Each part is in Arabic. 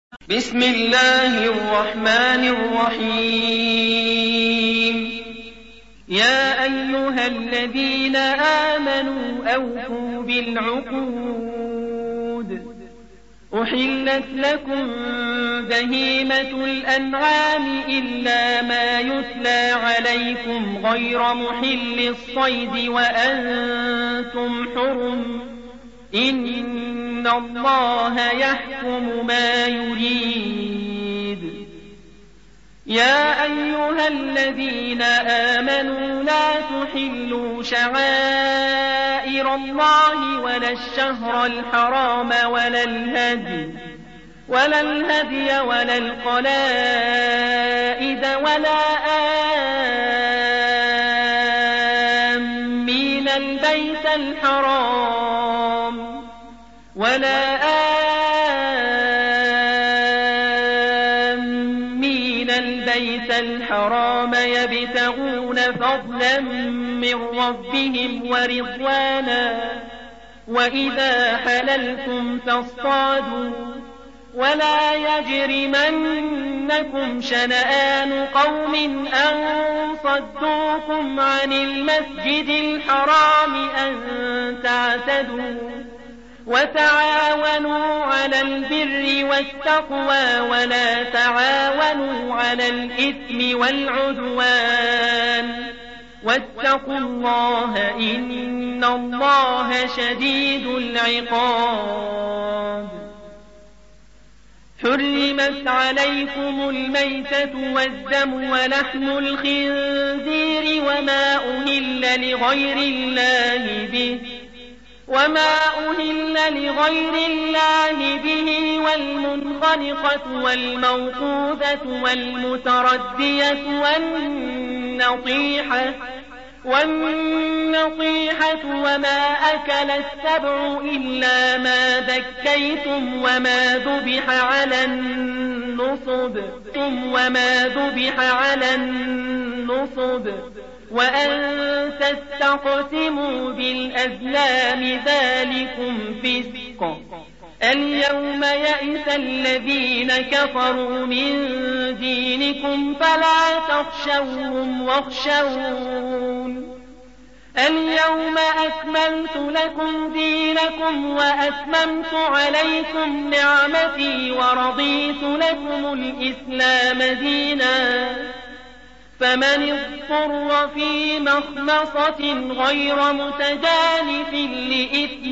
بسم الله الرحمن الرحيم. يا أيها الذين آمنوا أوفوا بالعقود. أحلت لكم بهيمة الأنعام إلا ما يتلى عليكم غير محل الصيد وأنتم حرم. إن الله يحكم ما يريد. يا أيها الذين آمنوا لا تحلوا شعائر الله ولا الشهر الحرام ولا الهدي ولا القلائد ولا آمين البيت الحرام يبتغون فضلا من ربهم ورضوانا. وإذا حللتم فاصطادوا ولا يجرمنكم شنآن قوم أن صدوكم عن المسجد الحرام أن تعتدوا. وتعاونوا على البر والتقوى ولا تعاونوا على الإثم والعدوان. واتقوا الله إن الله شديد العقاب. حرمت عليكم الميتة والدم ولحم الخنزير وما أهل لغير الله به والمنخنقة والموقوذة والمتردية والنطيحة وما أكل السبع إلا ما ذكيتم وما ذبح على النصب وأن تستقسموا بالأزلام ذلكم فسق. اليوم يئس الذين كفروا من دينكم فلا تخشوهم واخشون. اليوم أكملت لكم دينكم وأتممت عليكم نعمتي ورضيت لكم الإسلام دينا. فمن اضطر في مخمصة غير متجانف لإثم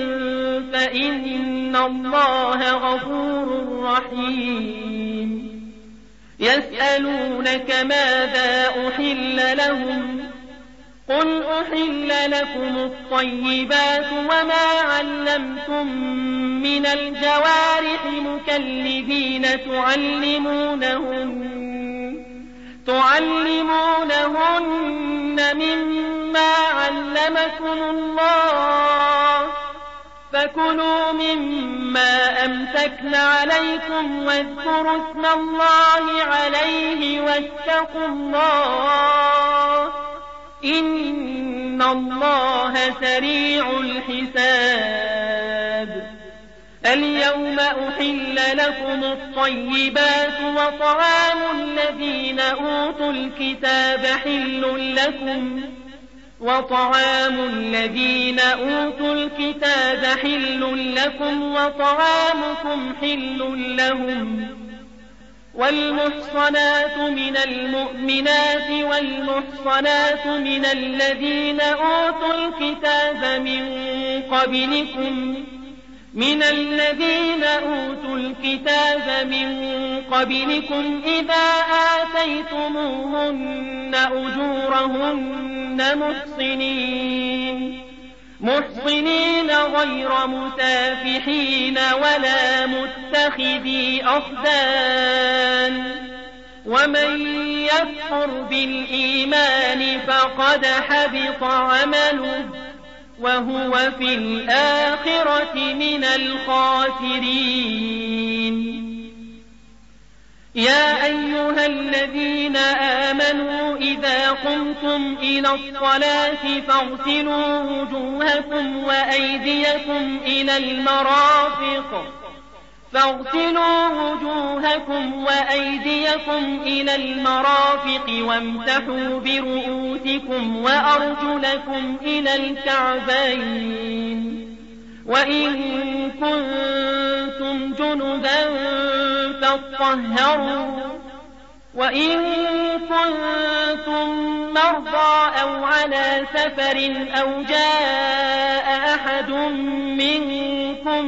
فإن الله غفور رحيم. يسألونك ماذا أحل لهم قل أحل لكم الطيبات وما علمتم من الجوارح مكلبين تعلمونهن مما علمكم الله فكلوا مما أمسكن عليكم واذكروا اسم الله عليه واتقوا الله إن الله سريع الحساب. اليوم أحل لكم الطيبات وطعام الذين أوتوا الكتاب حل لكم وطعامكم حل لهم. والمحصنات من المؤمنات والمحصنات من الذين أوتوا الكتاب من قبلكم إذا آتيتموهن أجورهن محصنين غير مسافحين ولا متخذي أخدان. ومن يكفر بالإيمان فقد حبط عمله وهو في الآخرة من الخاسرين. يا أيها الذين آمنوا إذا قمتم إلى الصلاة فاغسلوا وجوهكم وأيديكم إلى المرافق فاغسلوا وجوهكم وأيديكم إلى المرافق وامسحوا برؤوسكم وأرجلكم إلى الكعبين وإن كنتم جنبا فاطهروا وإن كنتم مرضى أو على سفر أو جاء أحد منكم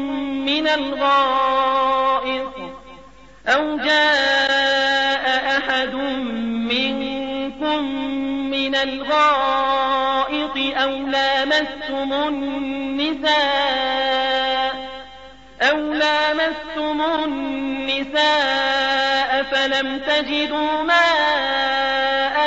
من الغائط أو لامستم النساء فلم تجدوا ماء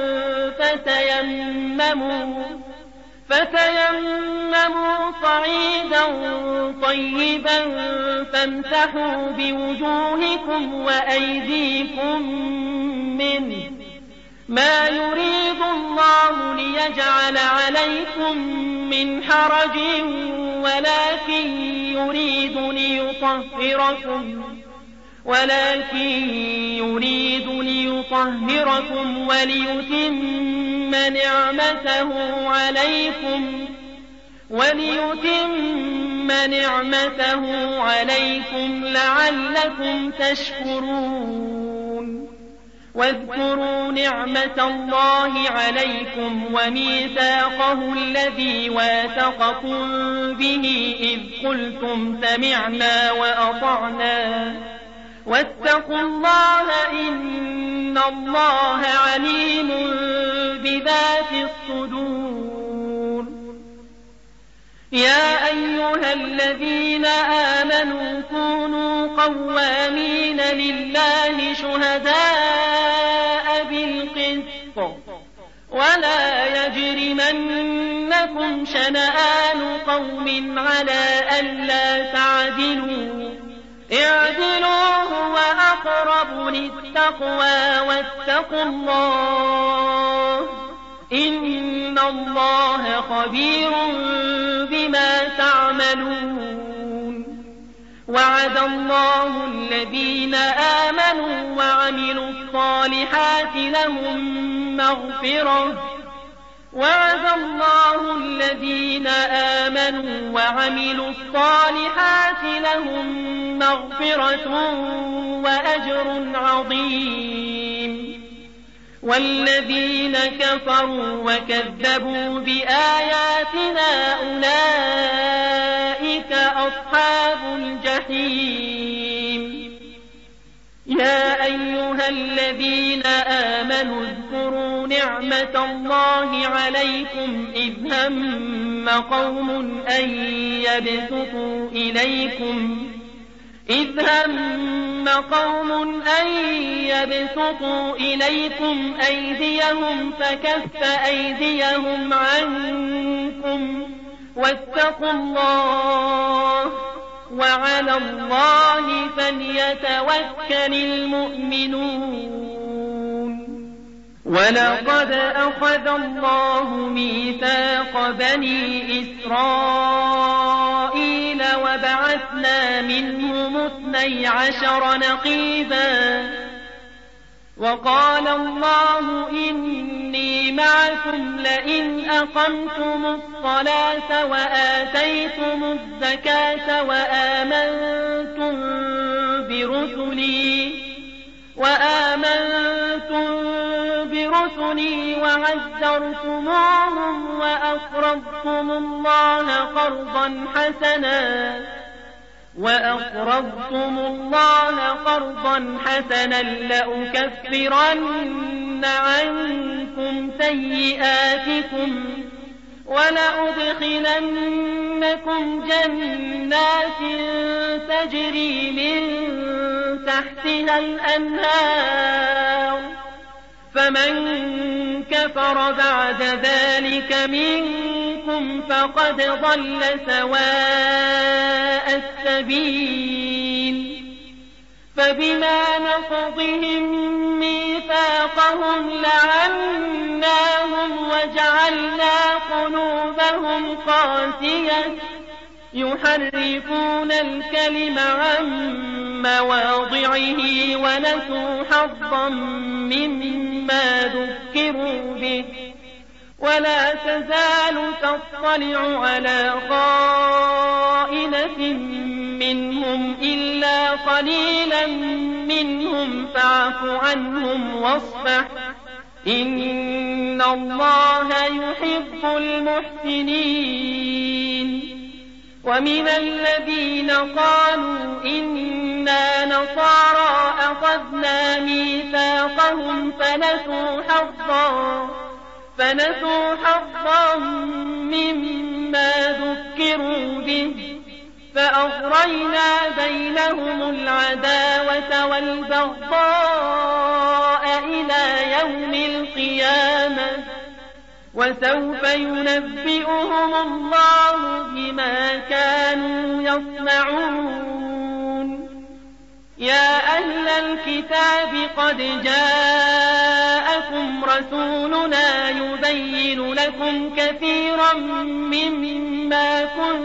فتيمموا صعيدا طيبا فامسحوا بوجوهكم وأيديكم منه ما يريد الله ليجعل عليكم من حرج ولكن يريد ليطهركم وليتم نعمته عليكم لعلكم تشكرون واذكروا نعمة الله عليكم وميثاقه الذي واثقكم به إذ قلتم سمعنا وأطعنا واتقوا الله إن الله عليم بذات الصدور. يا أيها الذين آمنوا كونوا قوامين لله شهداء بالقسط ولا يجرمنكم شنآن قوم على ألا تعدلوا اعدلوا هو أقرب للتقوى واتقوا الله إن الله خبير بما تعملون. وعد الله الذين آمنوا وعملوا الصالحات لهم مغفرة وأجر عظيم. والذين كفروا وكذبوا بآياتنا أولئك أصحاب الجحيم. يا أيها الذين آمنوا اذكروا نعمة الله عليكم إذ هم قوم أن يبسطوا إليكم أيديهم فكف أيديهم عنكم واتقوا الله وعلى الله فليتوكل المؤمنون. ولقد أخذ الله ميثاق بني إسرائيل وبعثنا منهم 12 نقيبا وقال الله إني معكم لئن أقمتم الصلاة وآتيتم الزكاة وآمنتم برسلي وعزرتموهم وأقرضتم الله قرضا حسنا لأكفرن عنكم سيئاتكم ولأدخلنكم جنات تجري من تحتها الأنهار فمن كفر بعد ذلك منكم فقد ضل سواء السبيل. فبما نقضهم ميثاقهم لعناهم وجعلنا قلوبهم قاسية يحرفون الكلم عن مواضعه ونسوا حظا مما ذكروا به ولا تزال تطلع على خائنة منهم إلا قليلا منهم فاعف عنهم واصفح إن الله يحب المحسنين. ومن الذين قالوا إنا نصارى أخذنا ميثاقهم فنسوا حظا مما ذكروا به فأغرينا بينهم العداوة والبغضاء إلى يوم القيامة وسوف ينبئهم الله بما كانوا يصنعون. يا أهل الكتاب قد جاءكم رسولنا يبين لكم كثيرا مما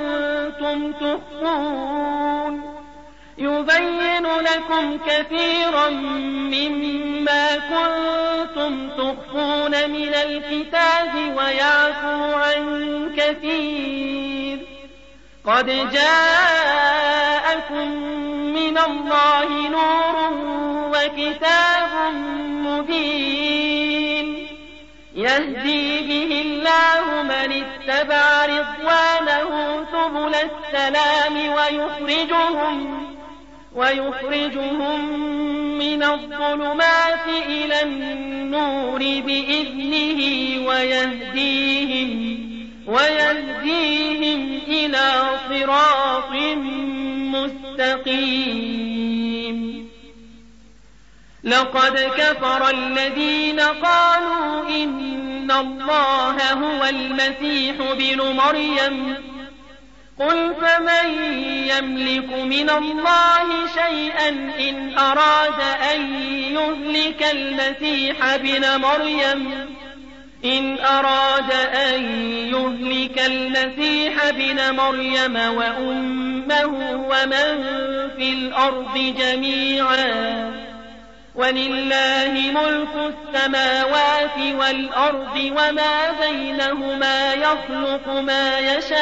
كنتم تخفون من الكتاب ويعفو عن كثير. قد جاءكم من الله نور وكتاب مبين يهدي به الله من اتبع رضوانه سبل السلام ويخرجهم من الظلمات إلى النور بإذنه ويهديهم إلى صراط مستقيم. لقد كفر الذين قالوا إن الله هو المسيح ابن مريم قل فمن يملك من الله شيئا إن أراد أن يهلك المسيح ابن مريم وأمه ومن في الأرض جميعا ولله ملك السماوات والأرض وما بينهما يخلق ما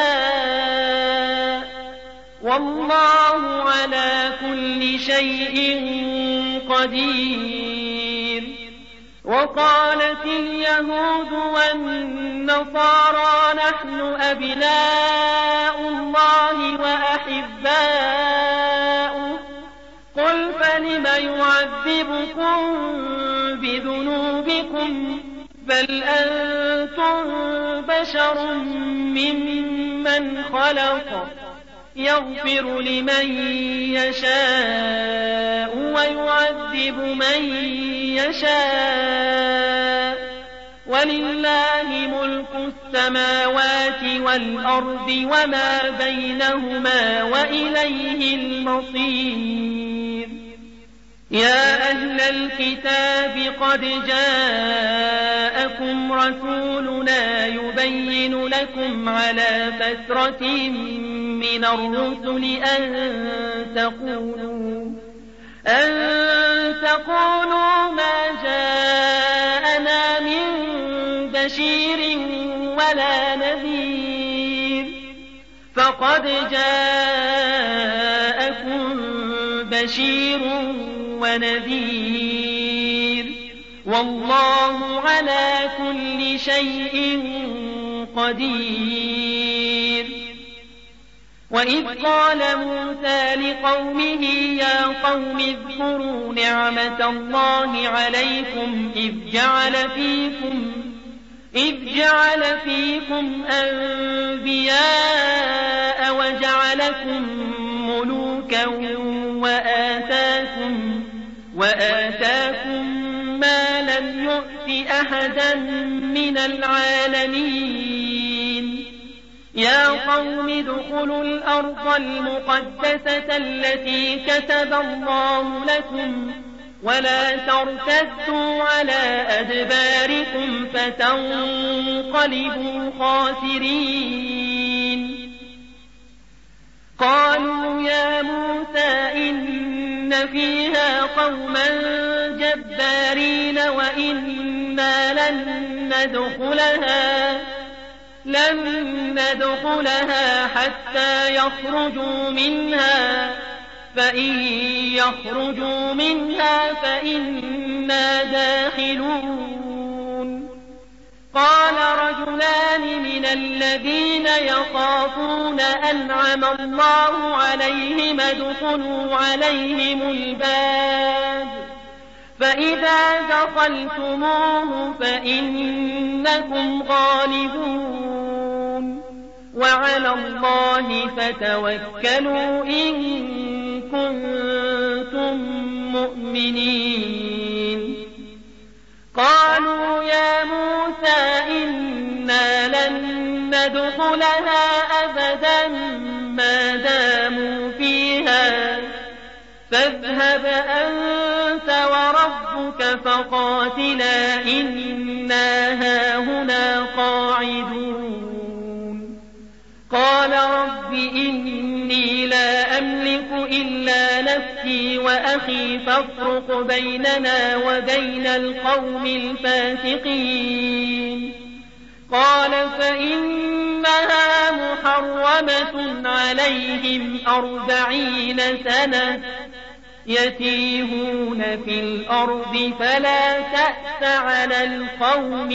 يشاء والله على كل شيء قدير. وقالت اليهود والنصارى نحن أبناء الله وأحباؤه قل فلم يعذبكم بذنوبكم بل أنتم بشر ممن خلق يغفر لمن يشاء ويعذب من يشاء ولله ملك السماوات والأرض وما بينهما وإليه المصير. يا أهل الكتاب قد جاءكم رسولنا يبين لكم على فترة من الرسل أن تقولوا ما جاءنا من بشير ولا نذير فقد جاءكم بشير ونذير والله على كل شيء قدير. وإذ قال موسى لقومه يا قوم اذكروا نعمة الله عليكم إذ جعل فيكم أنبياء وجعلكم ملوكا وآتاكم ما لم يؤت أحدا من العالمين. يا قوم ادخلوا الأرض المقدسة التي كتب الله لكم ولا ترتدوا على أدباركم فتنقلبوا خاسرين. قالوا يا موسى إن فيها قوما جبارين وإنا لن ندخلها حتى يخرجوا منها فإن يخرجوا منها فإنا داخلون. قال رجلان من الذين يخافون أنعم الله عليهم ادخلوا عليهم الباب فإذا دخلتموه فإنكم غالبون وعلى الله فتوكلوا إن كنتم مؤمنين. قالوا يا موسى إنا لن ندخلها أبدا ما داموا فيها فاذهب أنت وربك فقاتلا إنا هاهنا قاعدون. قال رب إني لا أملك إلا نفسي وأخي فافرق بيننا وبين القوم الفاسقين. قال فإنها محرمة عليهم 40 سنة يتيهون في الأرض فلا تأس على القوم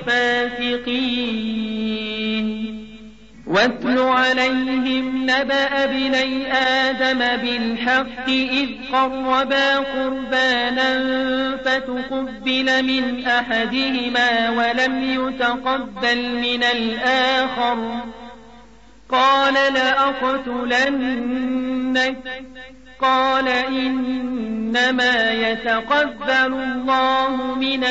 الفاسقين. واتل عليهم نبأ ابني آدم بالحق إذ قربا قربانا فتقبل من أحدهما ولم يتقبل من الآخر قال لأقتلنك قال إنما يتقبل الله من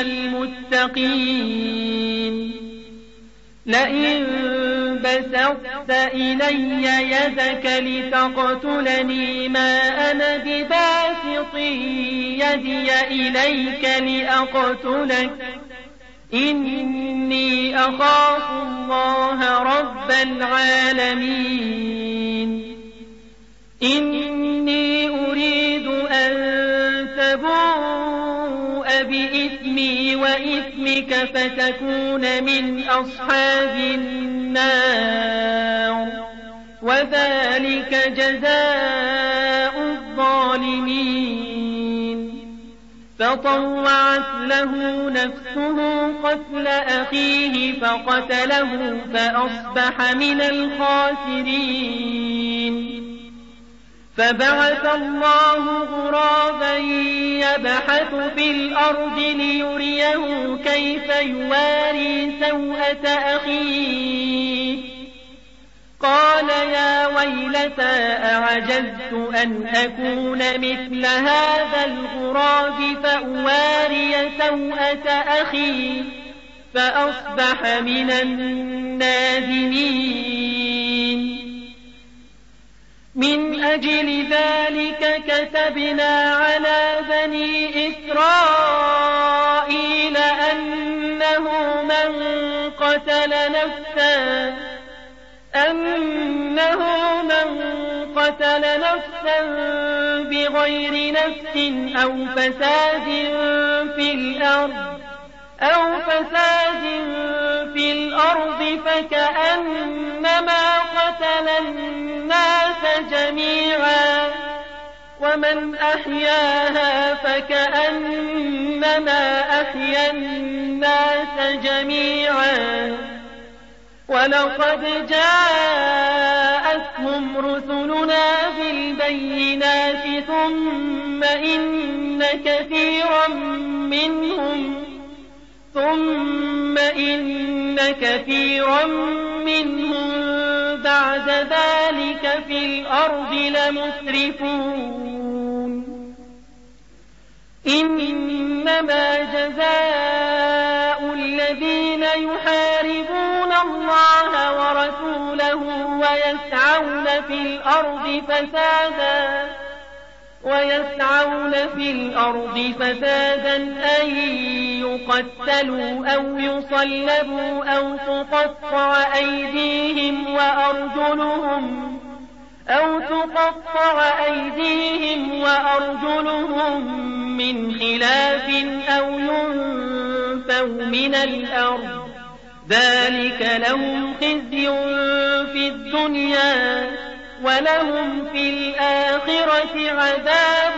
المتقين. لئن بسطت إلي يدك لتقتلني ما أنا بباسط يدي إليك لأقتلك إني أخاف الله رب العالمين. إني أريد أن تبوء بإثمي وإثمك فتكون من أصحاب النار وذلك جزاء الظالمين. فطوعت له نفسه قتل أخيه فقتله فأصبح من الخاسرين. فبعث الله غرابا يبحث في الأرض ليريه كيف يواري سوءة أخيه قال يا ويلتى أعجزت أن أكون مثل هذا الغراب فأواري سوءة أخي فأصبح من النادمين. من أجل ذلك كتبنا على بني إسرائيل أنه من قتل نفسا بغير نفس أو فساد في الأرض فكأنما قتل الناس جميعا ومن أحياها فكأنما أحيا الناس جميعا. ولقد جاءتهم رسلنا بالبينات ثم إن كثيرا منهم بعد ذلك في الأرض لمسرفون. إنما جزاء الذين يحاربون الله ورسوله ويسعون في الأرض فسادا أن يقتلوا أو يصلبوا أو تقطع أيديهم أو تقطع أيديهم وأرجلهم من خلاف أو ينفوا من الأرض ذلك لهم خزي في الدنيا ولهم في الآخرة عذاب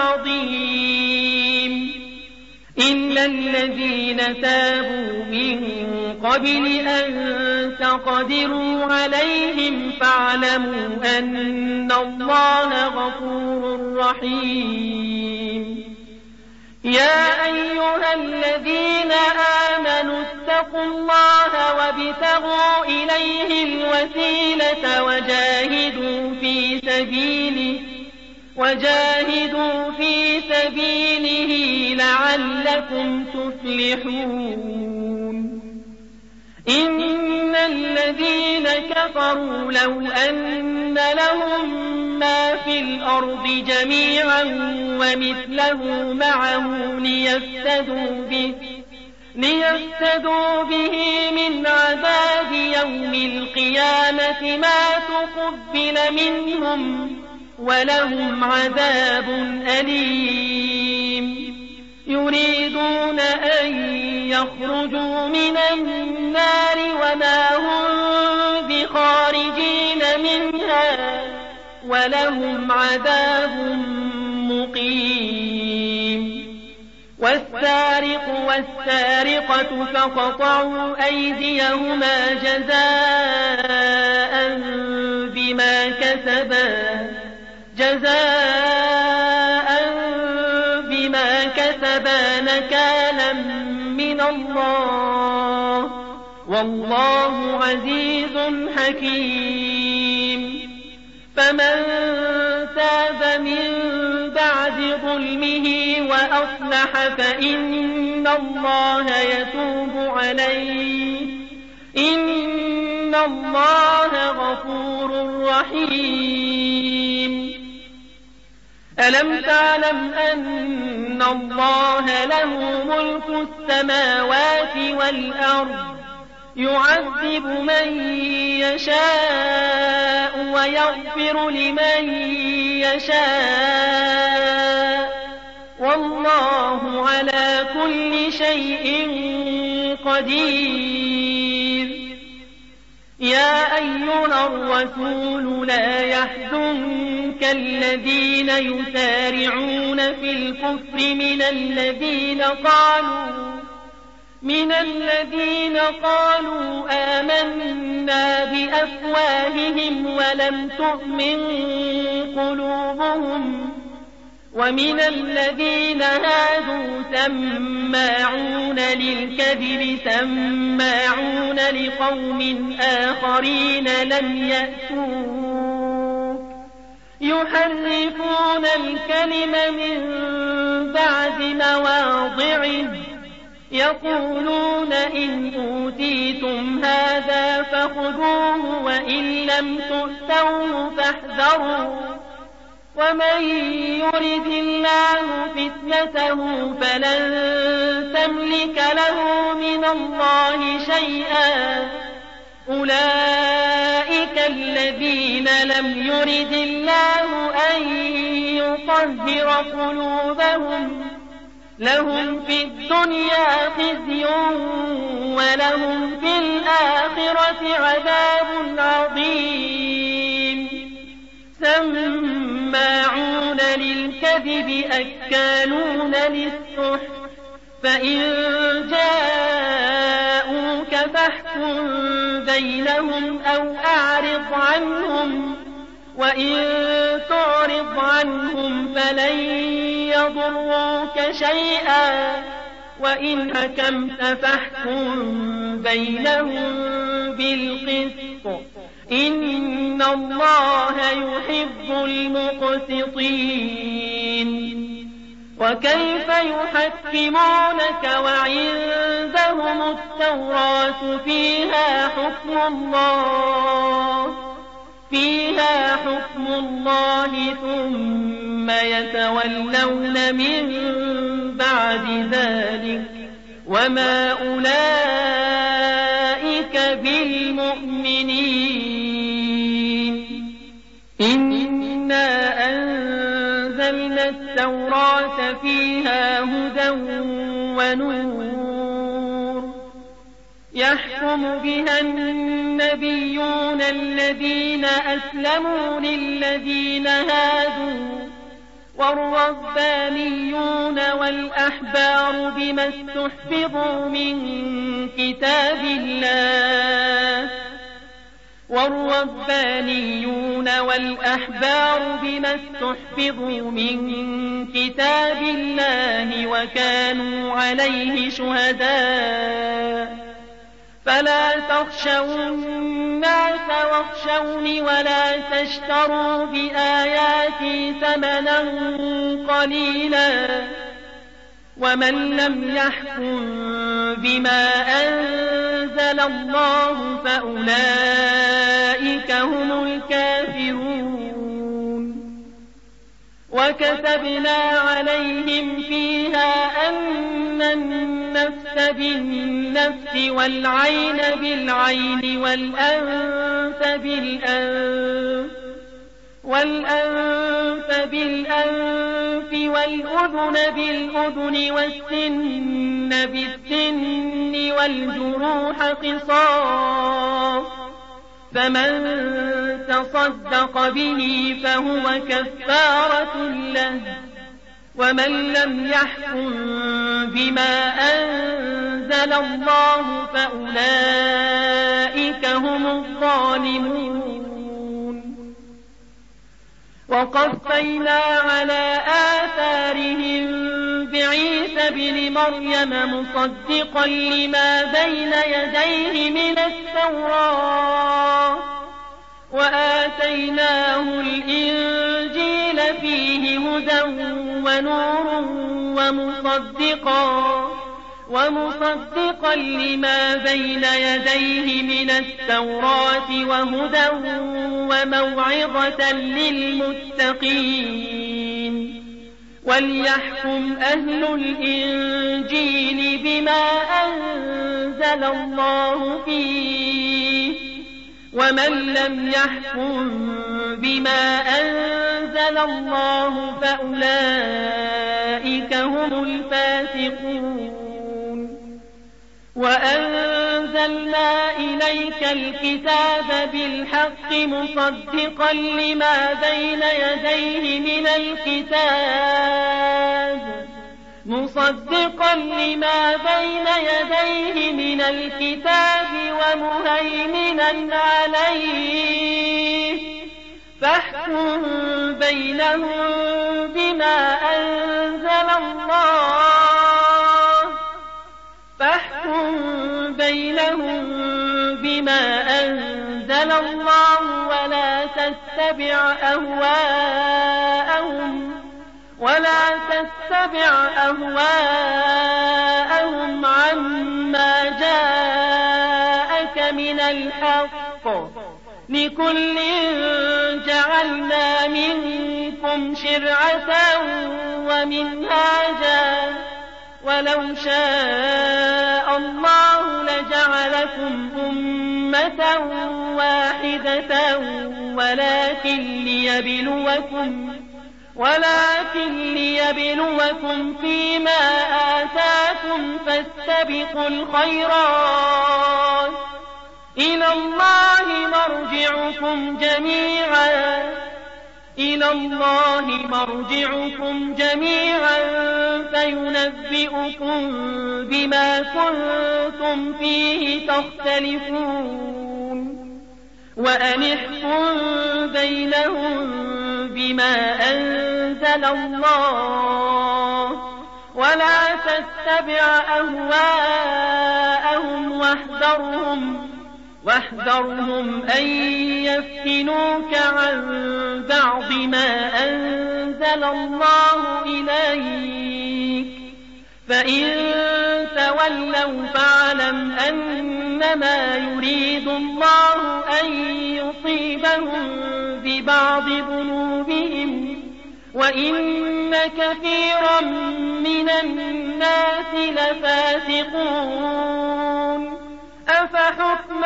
عظيم إلا الذين تابوا من قبل أن تقدروا عليهم فاعلموا أن الله غفور رحيم يا أيها الذين آمنوا اتقوا الله وابتغوا إليه الوسيلة وجاهدوا في سبيله لعلكم تفلحون إن الذين كفروا لو أن لهم ما في الأرض جميعا ومثله معه ليفتدوا به من عذاب يوم القيامة ما تقبل منهم ولهم عذاب أليم يريدون أن يخرجوا من النار وما هم بخارجين منها ولهم عذاب مقيم والسارق والسارقة فقطعوا أيديهما جزاء بما كسبا نكالا من الله والله عزيز حكيم فمن تاب من بعد ظلمه وأصلح فإن الله يتوب عليه إن الله غفور رحيم ألم تعلم أن الله له ملك السماوات والأرض يعذب من يشاء ويغفر لمن يشاء والله على كل شيء قدير يا أيها الرسول لا يحزنك الذين يسارعون في الكفر من الذين قالوا آمنا بأفواههم ولم تؤمن قلوبهم ومن الذين هادوا سماعون للكذب سماعون لقوم آخرين لم يأتوك يحرفون الكلم من بعد مواضعه يقولون إن أوتيتم هذا فخذوه وإن لم تؤتوه فاحذروا ومن يرد الله فتنته فلن تملك له من الله شيئا أولئك الذين لم يرد الله أن يطهر قلوبهم لهم في الدنيا خزي ولهم في الآخرة عذاب عظيم سماعون للكذب أكالون للسحت فإن جاءوك فاحكم بينهم أو أعرض عنهم وإن تعرض عنهم فلن يضروك شيئا وإن حكمت فاحكم بينهم بالقسط إن الله يحب المقسطين وكيف يحكمونك وعندهم التوراة فيها حكم الله ثم يتولون من بعد ذلك وما أولئك بالمؤمنين التوراة فيها هدى ونور يحكم بها النبيون الذين أسلموا للذين هادوا والربانيون والأحبار بما استحفظوا من كتاب الله وكانوا عليه شهداء فلا تخشوا الناس واخشوني ولا تشتروا بآياتي ثمنا قليلا ومن لم يحكم بما أنزل الله فأولئك هم الكافرون. وكتبنا عليهم فيها أن النفس بالنفس والعين بالعين والأنف بالأنف والأذن بالأذن والسن بالسن والجروح قصاص فمن تصدق به فهو كفارة له ومن لم يحكم بما أنزل الله فأولئك هم الظالمون. وقفينا على آثارهم بعيسى بن مريم مصدقا لما بين يديه من التوراة وآتيناه الإنجيل فيه هدى ونور ومصدقا لما بين يديه من التوراة وهدى وموعظة للمتقين. وليحكم أهل الإنجيل بما أنزل الله فيه ومن لم يحكم بما أنزل الله فأولئك هم الفاسقون. وأنزلنا إليك الكتاب بالحق مصدقا لما بين يديه من الكتاب ومهيمنا عليه فاحكم بينهم بما أنزل الله ولا تتبع أهواءهم عما جاءك من الحق لكل جعلنا منكم شرعة ومنهاجا ولو شاء الله لجعلكم أمة واحدة ولكن ليبلوكم فيما آتاكم فاستبقوا الخيرات إلى الله مرجعكم جميعا فينبئكم بما كنتم فيه تختلفون. وأن احكم بينهم بما أنزل الله ولا تتبع أهواءهم واحذرهم أن يفتنوك عن بعض ما أنزل الله إليك فإن تولوا فاعلم أنما يريد الله أن يصيبهم ببعض ذنوبهم وإن كثيرا من الناس لفاسقون. أفحكم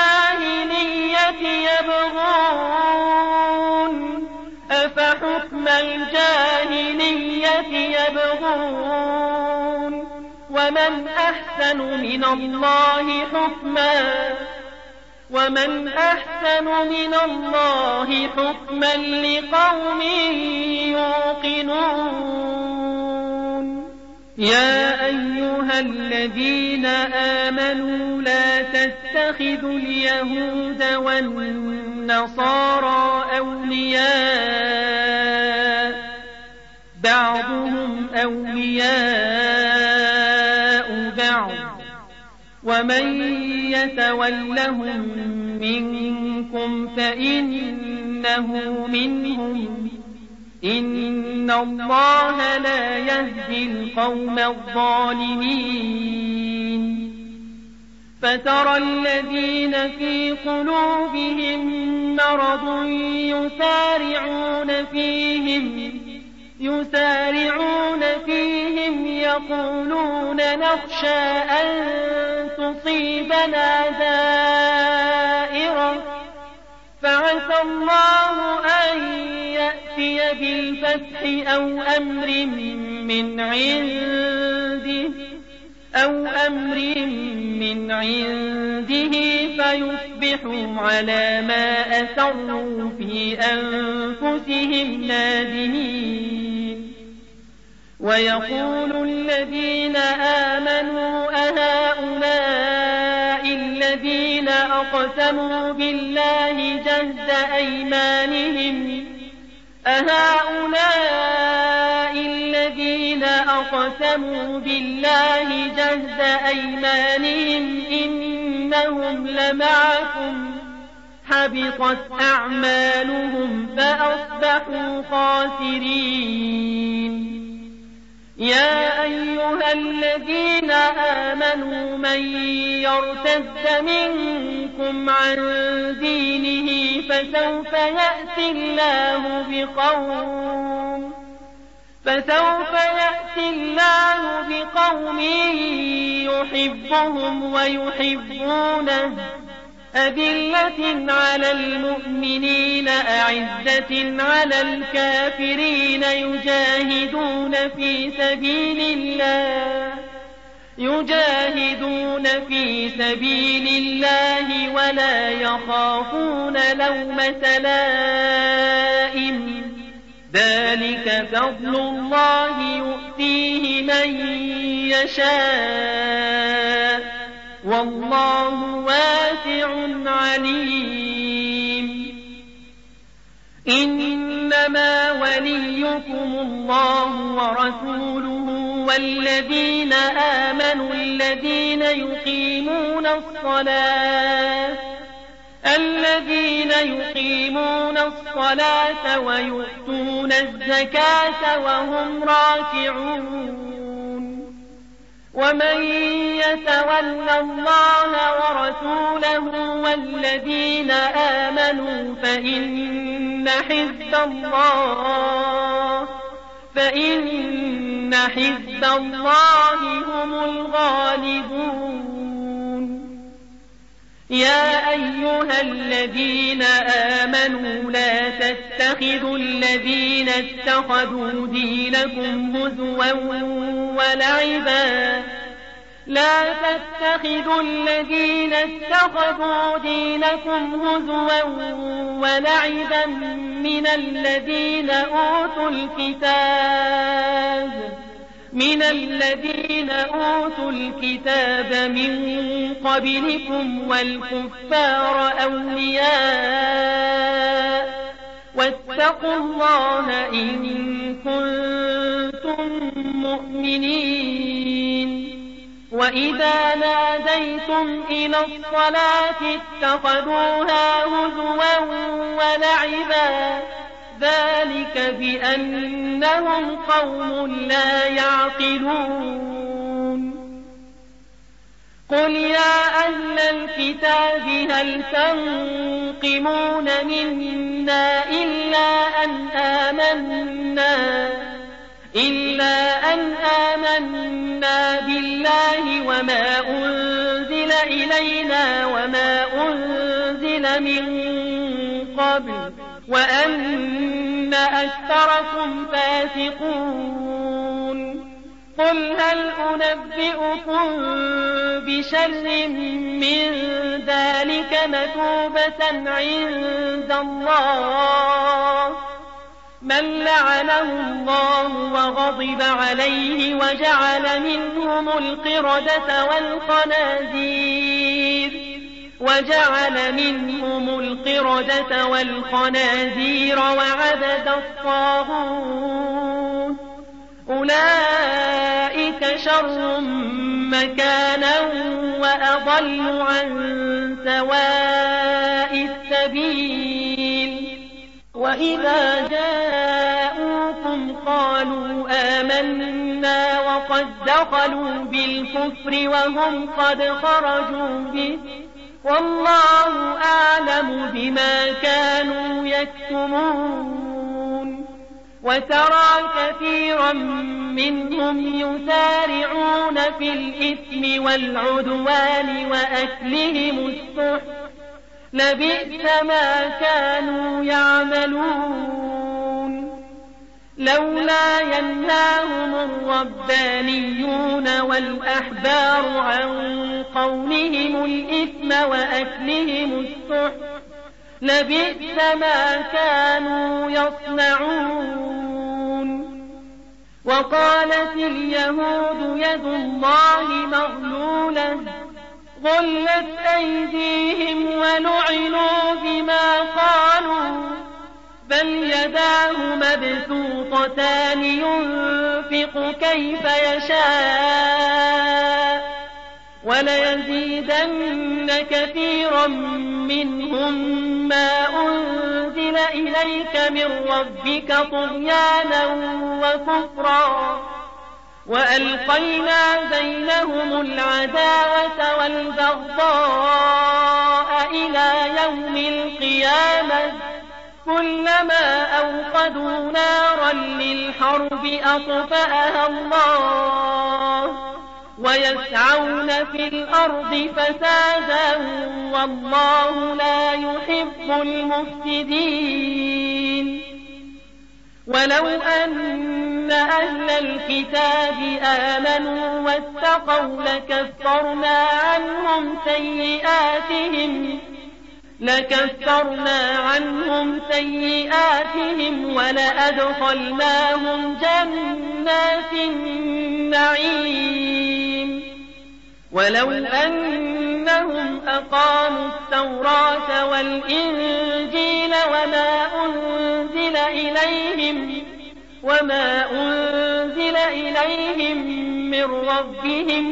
الجاهلية الجاهلية يبغون ومن أحسن من الله حكما لقوم يوقنون يا أيها الذين آمنوا لا تتخذوا اليهود والنصارى أولياء بعضهم أولياء بعض ومن يتولهم منكم فإنه منهم إن الله لا يهدي القوم الظالمين فترى الذين في قلوبهم مرض يسارعون فيهم يقولون نخشى أن تصيبنا دائرة فعسى الله أن يأتي بالفتح أو أمر من عنده فيصبحوا على ما أسروا في أنفسهم نادمين ويقول الذين آمنوا أهؤلاء الذين أقسموا بالله جهد أيمانهم إنهم لمعكم حبطت أعمالهم فأصبحوا خاسرين يا أيها الذين آمنوا من يرتد منكم عن دينه فسوف يأتي الله بقوم يحبهم ويحبونه أذلة على المؤمنين أعزة على الكافرين يجاهدون في سبيل الله ولا يخافون لومة لائم ذلك فضل الله يؤتيه من يشاء والله واسع عليم إنما وليكم الله ورسوله والذين آمنوا الذين يقيمون الصلاة ويؤتون الزكاة وهم راكعون ومن يتول الله ورسوله والذين آمنوا فإن حزب الله هم الغالبون يا أيها الذين آمنوا لا تتخذوا الذين اتخذوا دينكم هزوا ولعبا من الذين أوتوا الكتاب من قبلكم والكفار أولياء واتقوا الله إن كنتم مؤمنين وإذا ناديتم إلى الصلاة اتخذوها هزوا ولعبا ذلك بأنهم قوم لا يعقلون قل يا أهل الكتاب هل تنقمون منا إلا أن آمنا بالله وما أنزل إلينا وما أنزل من قبل وأن أكثركم فاسقون قل هل أنبئكم بشر من ذلك مثوبة عند الله من لعنه الله وغضب عليه وجعل منهم القردة والخنازير وعبد الطاغوت أولئك شر مكانا وأضل عن سواء السبيل وإذا جاءوكم قالوا آمنا وقد دخلوا بالكفر وهم قد خرجوا به والله أعلم بما كانوا يكتمون وترى كثيرا منهم يسارعون في الإثم والعدوان وأكلهم السحت لبئس ما كانوا يعملون لولا ينهاهم الربانيون والأحبار عن قولهم الإثم وأكلهم السحت لبئس ما كانوا يصنعون وقالت اليهود يد الله مغلولة غلت أيديهم ولعنوا بما قالوا بل يداه مبسوطتان ينفق كيف يشاء وليزيدن كثيرا منهم ما أنزل إليك من ربك طغيانا وكفرا وألقينا بينهم العداوة والبغضاء إلى يوم القيامة كلما أوقدوا نارا للحرب أطفأها الله ويسعون في الأرض فسادا والله لا يحب المفسدين ولو أن أهل الكتاب آمنوا واتقوا لكفرنا عنهم سيئاتهم ولأدخلناهم جنات النعيم ولو أنهم أقاموا التوراة والإنجيل وما أنزل إليهم من ربهم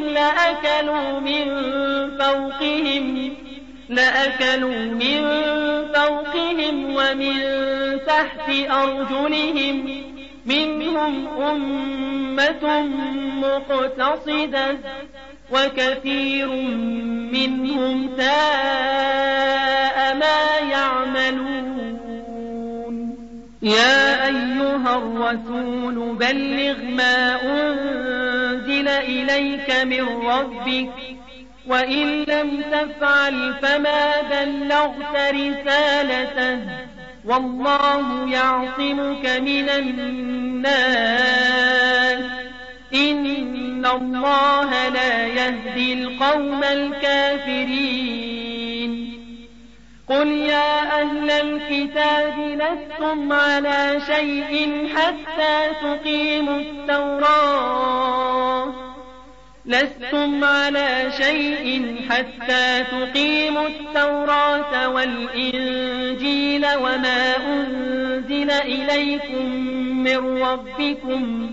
لأكلوا من فوقهم ومن تحت أرجلهم منهم أمة مقتصدة وكثير منهم ساء ما يعملون يا أيها الرسول بلغ ما أنزل إليك من ربك وإن لم تفعل فما بلغت رسالته والله يعصمك من الناس إن الله لا يهدي القوم الكافرين قل يا أهل الكتاب لستم على شيء حتى تقيموا التوراة والإنجيل وما أنزل إليكم من ربكم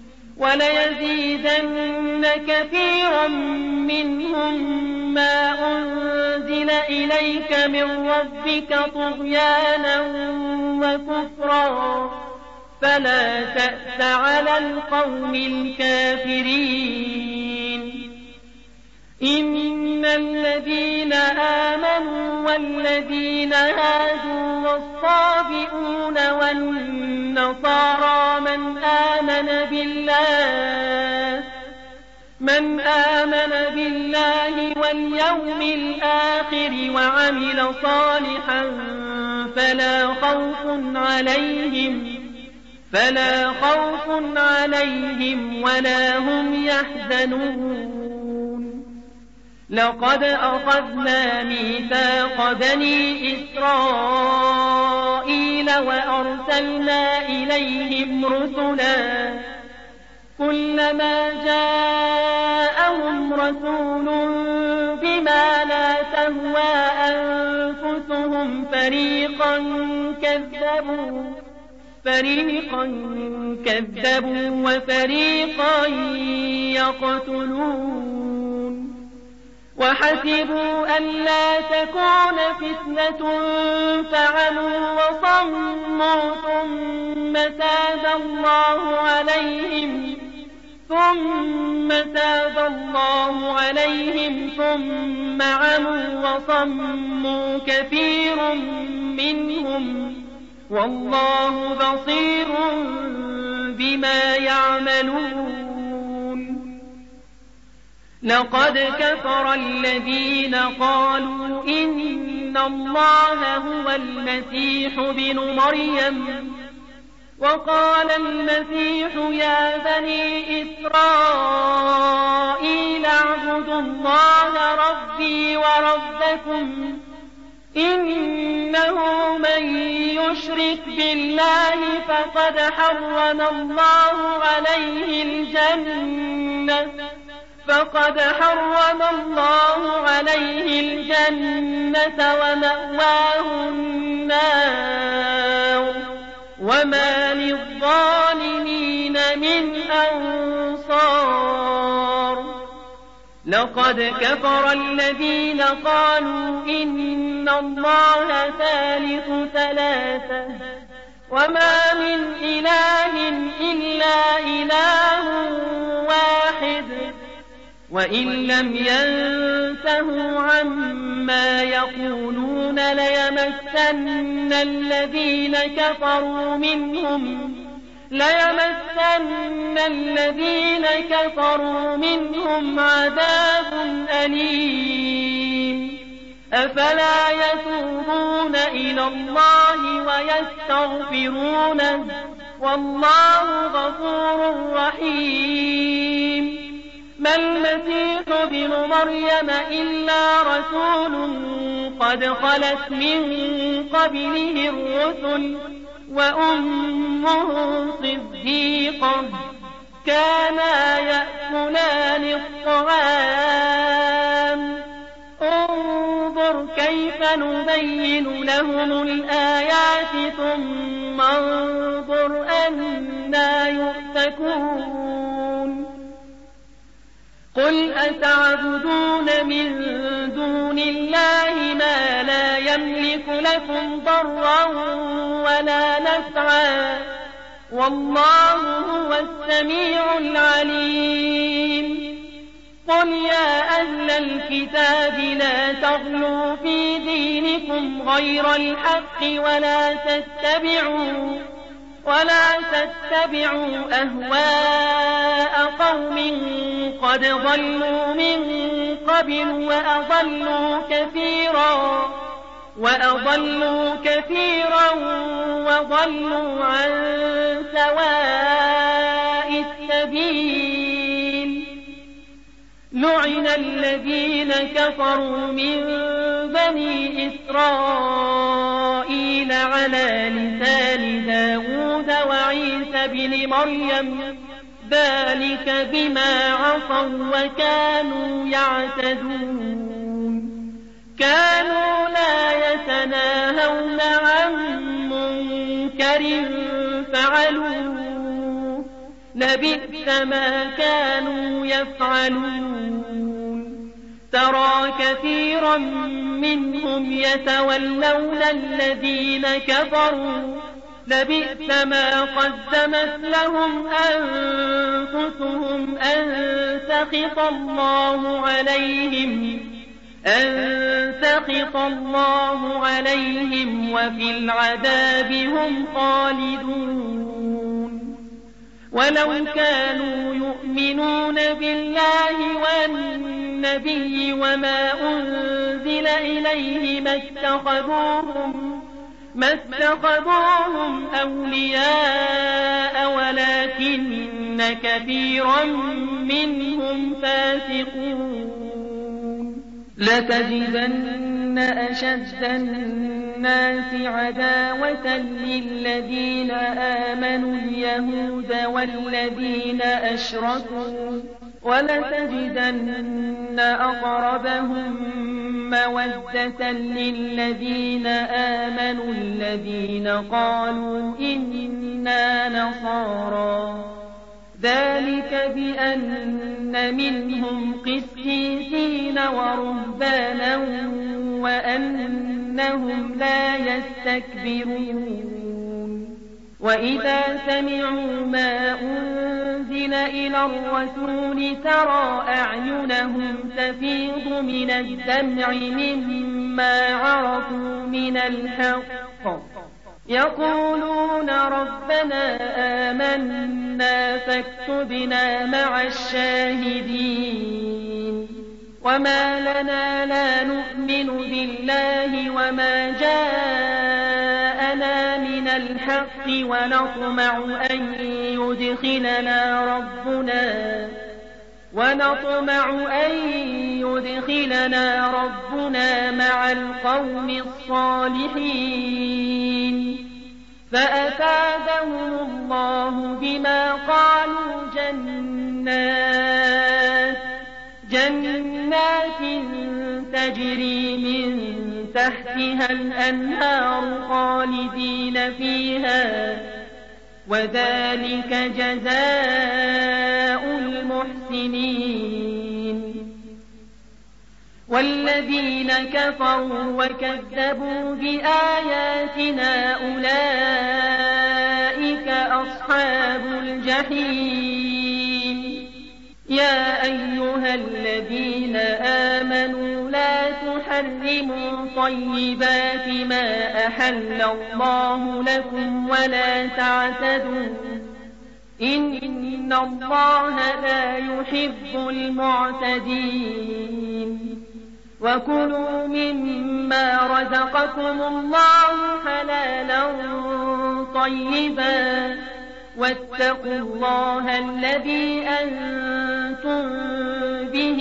وليزيدن كثيرا منهم ما أنزل إليك من ربك طغيانا وكفرا فلا تأس على القوم الكافرين إن الذين آمنوا والذين هادوا والصابئون والنصارى من آمن بالله واليوم الآخر وعمل صالحا فلا خوف عليهم فلا خوف عليهم ولا هم يحزنون. لقد أخذنا ميثاق بني إسرائيل وأرسلنا إليهم رسلا كلما جاءهم رسول بما لا تهوى أنفسهم فريقا كذبوا وفريقا يقتلون. وحسبوا ألا تكون فتنة فعموا وصموا ثم تاب الله عليهم ثم عموا وصموا كثير منهم والله بصير بما يعملون. لقد كفر الذين قالوا إن الله هو المسيح ابن مريم وقال المسيح يا بني إسرائيل اعبدوا الله ربي وربكم إنه من يشرك بالله فقد حرم الله عليه الجنة ومأواه النار وما للظالمين من أنصار. لقد كفر الذين قالوا إن الله ثالث ثلاثة وما من إله إلا إله واحد وإن لم ينتهوا عما يقولون ليمسن الذين كفروا منهم عذاب أليم. أفلا يتوبون إلى الله ويستغفرونه والله غفور رحيم. ما المسيح ابن مريم إلا رسول قد خلت من قبله الرسل وأمه صديقة كانا يأكلان الطعام انظر كيف نبين لهم الآيات ثم انظر أنا يؤفكون. قل أتعبدون من دون الله ما لا يملك لكم ضرا ولا نفعا والله هو السميع العليم. قل يا أهل الكتاب لا تغلوا في دينكم غير الحق ولا تتبعوا أهواء قوم قد ضلوا من قبل وأضلوا كثيرا وضلوا عن سواء السبيل. لعن الذين كفروا من بني إسرائيل على لسان داود وعيسى بن مريم ذلك بما عصوا وكانوا يعتدون. كانوا لا يتناهون عن منكر فعلوه لبئس ما كانوا يفعلون. ترى كثيرا منهم يتولون الذين كفروا لبئس ما قدمت لهم أنفسهم أن سخط الله عليهم وفي العذاب هم خالدون. ولو كانوا يؤمنون بالله والنبي وما أنزل إليه ما ما اتخذوهم أولياء ولكن كثيرا منهم فاسقون لتجدن أشد الناس عداوة للذين آمنوا اليهود والذين أشركوا ولتجدن أقربهم مودة للذين آمنوا الذين قالوا إنا نصارى ذلك بأن منهم قسيسين ورهبانا وأنهم لا يستكبرون وإذا سمعوا ما أنزل إلى الرسول ترى أعينهم تفيض من الدمع مما عرفوا من الحق يقولون ربنا آمنا فاكتبنا مع الشاهدين وما لنا لا نؤمن بالله وما جاءنا من الحق ونطمع أن يدخلنا ربنا مع القوم الصالحين فأفادهم الله بما قالوا جنات تجري من تحتها الأنهار خالدين فيها وذلك جزاء المحسنين والذين كفروا وكذبوا بآياتنا أولئك أصحاب الجحيم يا أيها الذين آمنوا لا تحرموا طيبات ما أحل الله لكم ولا تعتدوا إن الله لا يحب المعتدين وكلوا مما رزقكم الله حلالا طيبا واتقوا الله الذي أنتم به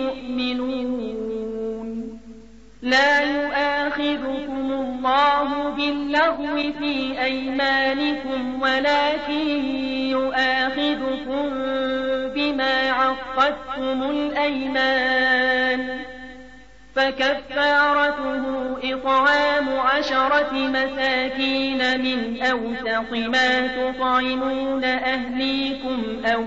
مؤمنون لا يؤاخذكم الله باللغو في أيمانكم ولكن يؤاخذكم بما عقدتم الأيمان فكفارته إطعام 10 مساكين من أوسط ما تطعمون أهليكم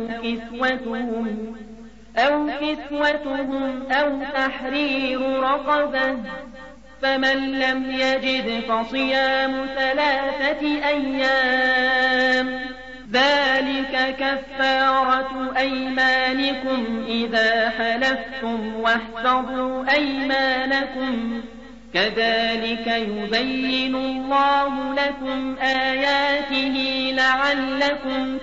أو كسوتهم أو تحرير رقبة فمن لم يجد فصيام 3 أيام ذلك كفارة أيمانكم إذا حلفتم واحفظوا أيمانكم كذلك يبين الله لكم آياته لعلكم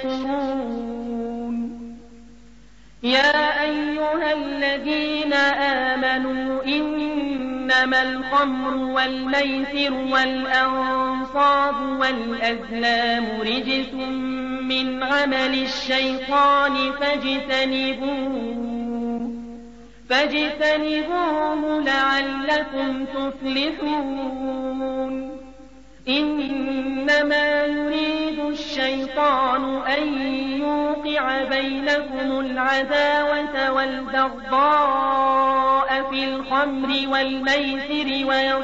تشكرون يا أيها الذين آمنوا إنما الخمر والميسر والأنصاب والأزلام رجس من عمل الشيطان فاجتنبوه لعلكم تفلحون إنما يريد الشيطان أن يوقع بينكم العداوة والبغضاء في الخمر والميسر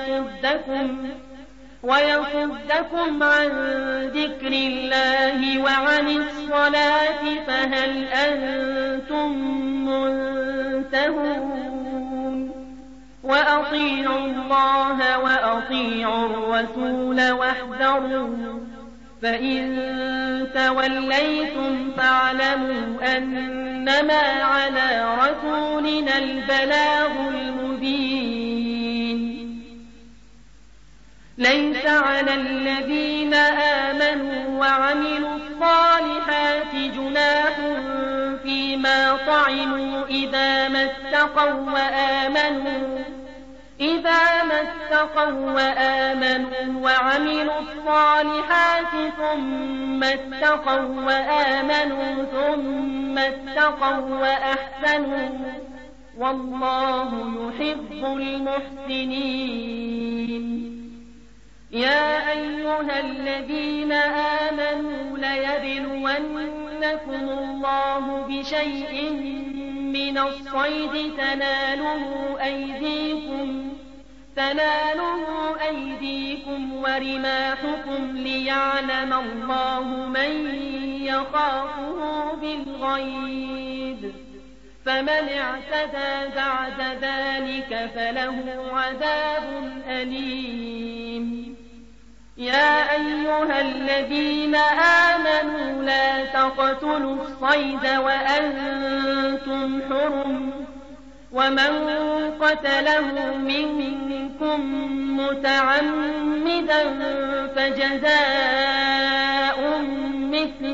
ويصدكم عن ذكر الله وعن الصلاة فهل أنتم منتهون وأطيعوا الله وأطيعوا الرسول واحذروا فإن توليتم فاعلموا أنما على رسولنا البلاغ المبين ليس على الذين آمنوا وعملوا الصالحات جناح فيما طعموا إذا ما اتقوا إذا ما اتقوا وآمنوا وعملوا الصالحات ثم اتقوا وآمنوا ثم اتقوا وأحسنوا والله يحب المحسنين. يا أيها الذين آمنوا ليبلونكم الله بشيء من الصيد تناله أيديكم ورماحكم ليعلم الله من يخافه بالغيب، فمن اعتدى بعد ذلك فله عذاب أليم. يا أيها الذين آمنوا لا تقتلوا الصيد وأنتم حرم، ومن قتله منكم متعمدا فجزاء مثل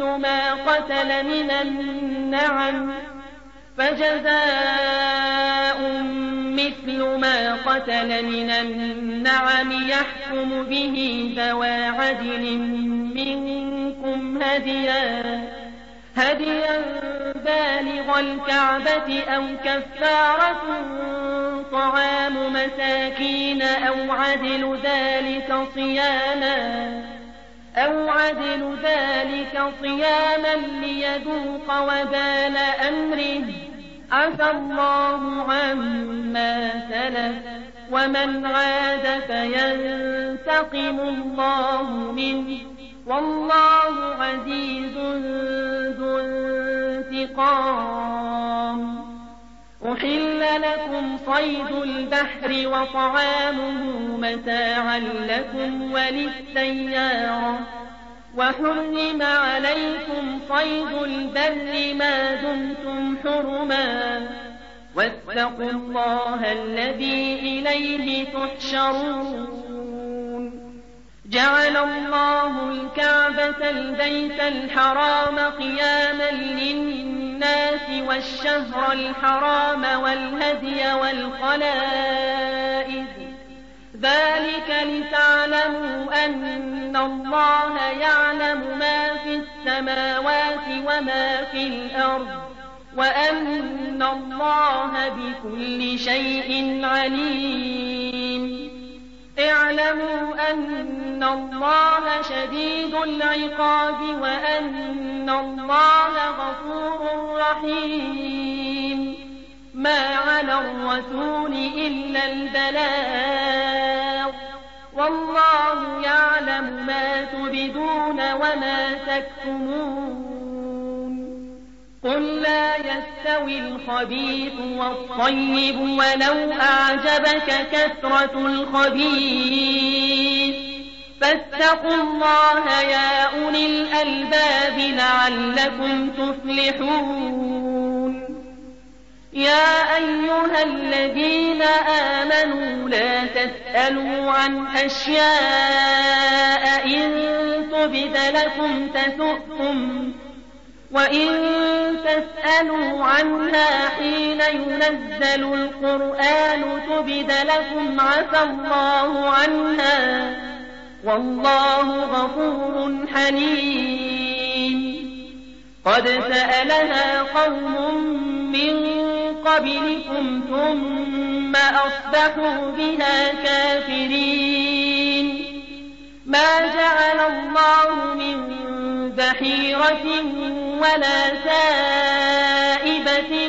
ما قتل من النعم يحكم به ذوى عدل منكم هديا بالغ الكعبة أو كفارة طعام مساكين أو عدل ذلك صياما ليذوق وبال أمره، عفى الله عما سلف ومن عاد فينتقم الله منه والله عزيز ذو انتقام. أحل لكم صيد البحر وطعامه متاعا لكم وللسيارة، وحرم عليكم صيد البر ما دمتم حرما، واتقوا الله الذي إليه تحشرون. جعل الله الكعبة البيت الحرام قياما للناس والشهر الحرام والهدي والقلائد، ذلك لتعلموا أن الله يعلم ما في السماوات وما في الأرض وأن الله بكل شيء عليم. اعلموا أن الله شديد العقاب وأن الله غفور رحيم. ما على الرسول إلا البلاغ، والله يعلم ما تبدون وما تكتمون. قل لا يستوي الخبيث والطيب ولو أعجبك كثرة الخبيث، فاتقوا الله يا أولي الألباب لعلكم تفلحون. يا أيها الذين آمنوا لا تسألوا عن أشياء إن تبد لكم تسؤكم، وإن تسألوا عنها حين ينزل القرآن تبد لكم عفى الله عنها والله غفور حليم. قد سألها قوم من قبلكم ثم أصبحوا بها كافرين. ما جعل الله من بحيرة ولا سائبة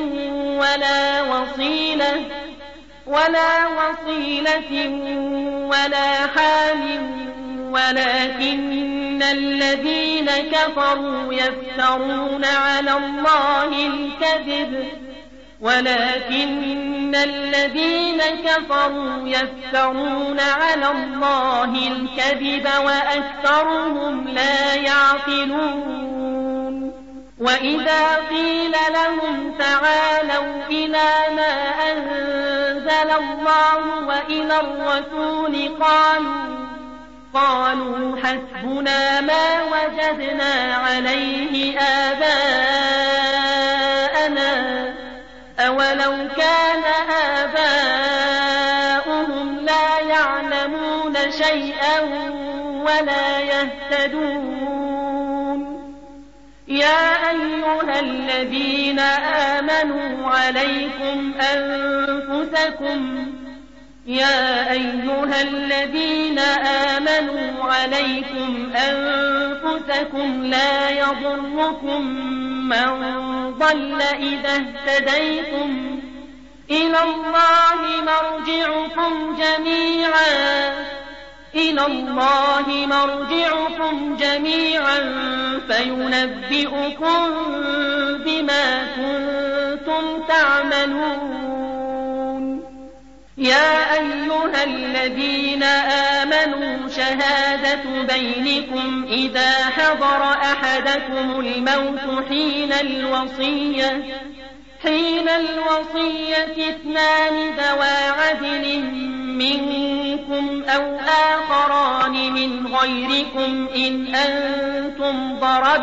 ولا وصيلة ولا حام، ولكن الذين كفروا يفترون على الله الكذب وأكثرهم لا يعقلون. وإذا قيل لهم تعالوا إلى ما أنزل الله وإلى الرسول قالوا حسبنا ما وجدنا عليه آباءنا، أولو كان آباؤهم شيئا ولا يهتدون. يا أيها الذين آمنوا عليكم أنفسكم لا يضركم من ضل إذا اهتديتم إلى الله مرجعكم جميعا فينبئكم بما كنتم تعملون. يا أيها الذين آمنوا شهادة بينكم إذا حضر أحدكم الموت حين الوصية اثنان ذوى عدل منكم أو آخران من غيركم إن أنتم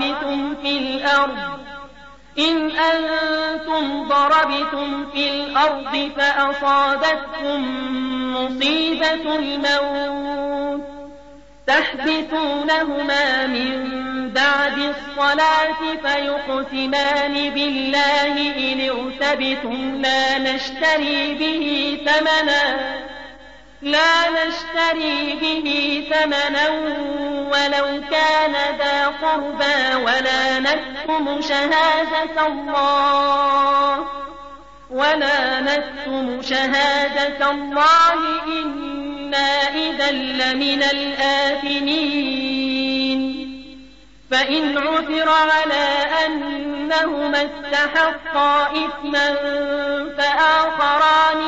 ضربتم في الأرض فأصابتكم مصيبة الموت تحبثونهما من بعد الصلاة فيقسمان بالله إن ارتبتم لا نشتري به ثمنا ولو كان ذا قربى ولا نكتم شهادة الله إنا إذا لمن الآثمين. فإن عثر على أنهما استحقا إثما فآخران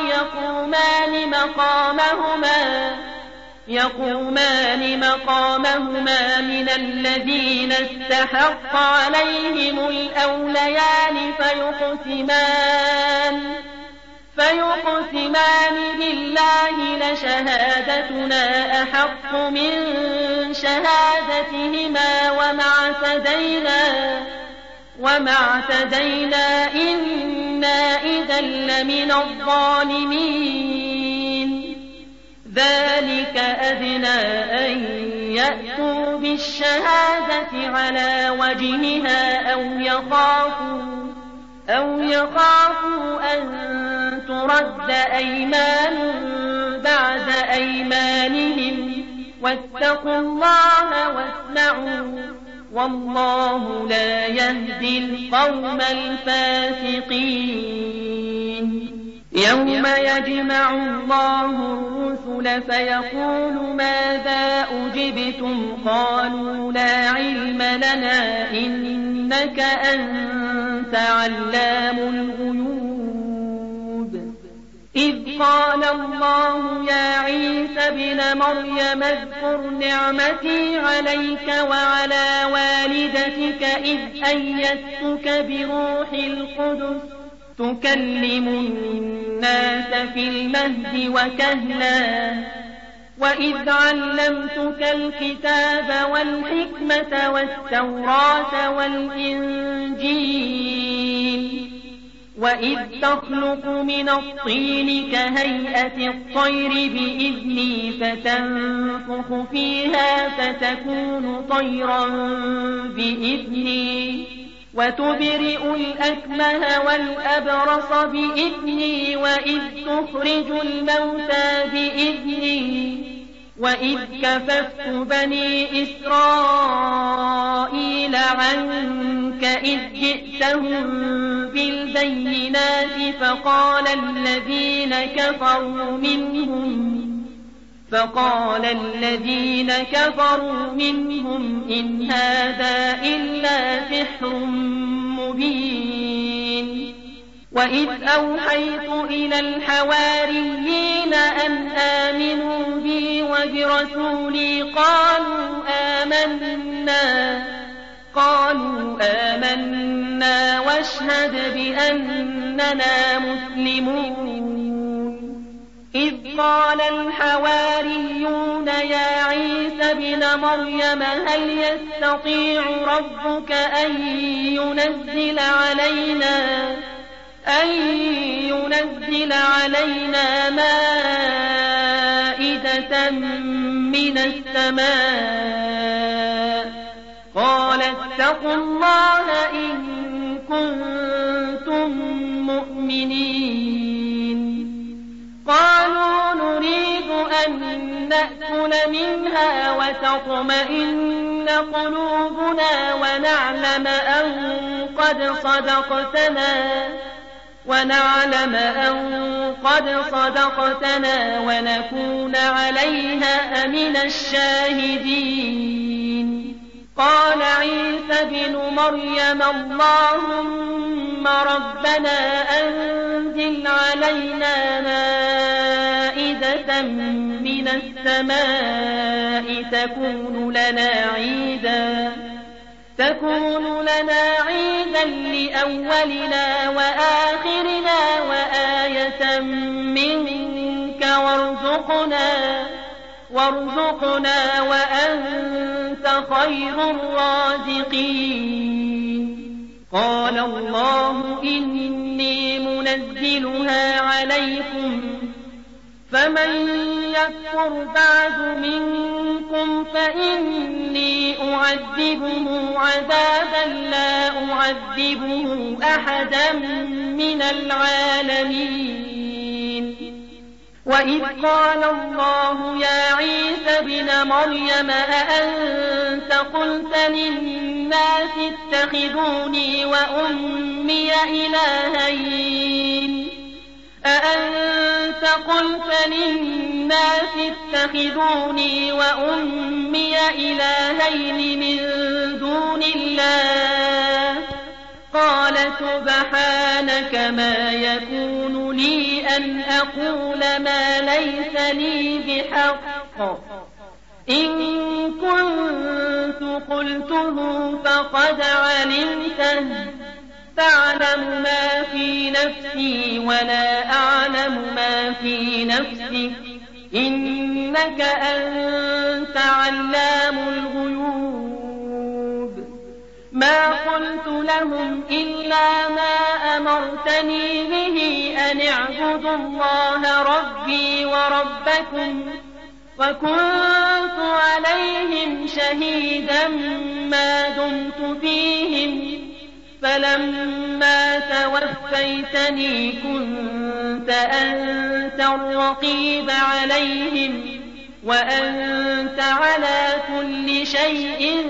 يقومان مقامهما من الذين استحق عليهم الأوليان فيقسمان بالله لشهادتنا أحق من شهادتهما وما اعتدينا إنا إذا لمن الظالمين. ذلك أدنى أن يأتوا بالشهادة على وجهها أو يخافوا أن ترد أيمان بعد أيمانهم واتقوا الله واسمعوا والله لا يهدي القوم الفاسقين. يوم يجمع الله الرسل فيقول ماذا أجبتم قالوا لا علم لنا إنك أنت علام الغيوب. إذ قال الله يا عيسى ابن مريم اذكر نعمتي عليك وعلى والدتك إذ أيدتك بروح القدس تكلم الناس في المهد وكهلا وإذ علمتك الكتاب والحكمة والتوراة والإنجيل وإذ تخلق من الطين كهيئة الطير بإذني فتنفخ فيها فتكون طيرا بإذني وتبرئ الأكمه والأبرص بإذني وإذ تخرج الموتى بإذني وإذ كففت بني إسرائيل عنك إذ جئتهم بالبينات فقال الذين كفروا منهم إن هذا إلا سحر مبين. وإذ أوحيت إلى الحواريين أن آمنوا بي وبرسولي قالوا آمنا واشهد بأننا مسلمون. إذ قال الحواريون يا عيسى ابن مريم هل يستطيع ربك أن ينزل علينا مائدة آية من السماء قال اتقوا الله إن كنتم مؤمنين قالوا نريد أن نأكل منها وتطمئن قلوبنا ونعلم أن قد صدقتنا ونكون عليها من الشاهدين قال عيسى ابن مريم اللهم ربنا أنزل علينا مائدة من السماء تكون لنا عيدا لأولنا وآخرنا وآية منك وارزقنا وأنت خير الرازقين قال الله إني منزلها عليكم فمن يكفر بعد منكم فإني أعذبه عذابا لا أعذبه أحدا من العالمين وإذ قال الله يا عيسى ابن مريم أأنت قلت للناس اتخذوني وأمي إلهين من دون الله قال سبحانك ما يكون لي أن أقول ما ليس لي بحق إن كنت قلته فقد علمته تعلم ما في نفسي ولا أعلم ما في نفسك إنك أنت علام الغيوب ما قلت لهم إلا ما أمرتني به أن اعبدوا الله ربي وربكم وكنت عليهم شهيدا ما دمت فيهم فلما توفيتني كنت أنت الرقيب عليهم وأنت على كل شيء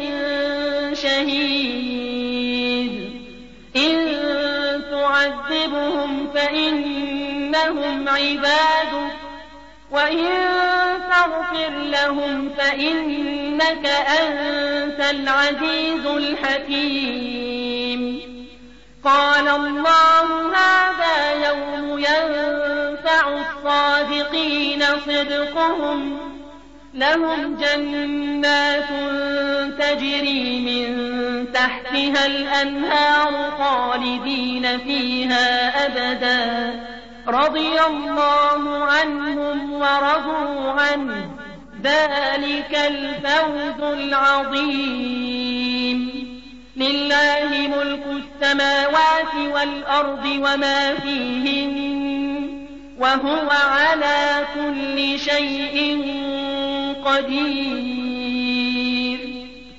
شهيد إن تعذبهم فإنهم عبادك وإن تغفر لهم فإنك أنت العزيز الحكيم قال الله هذا يوم ينفع الصادقين صدقهم لهم جنات تجري من تحتها الأنهار خالدين فيها أبدا رضي الله عنهم ورضوا عنه ذلك الفوز العظيم لله ملك السماوات والأرض وما فيهن وهو على كل شيء قدير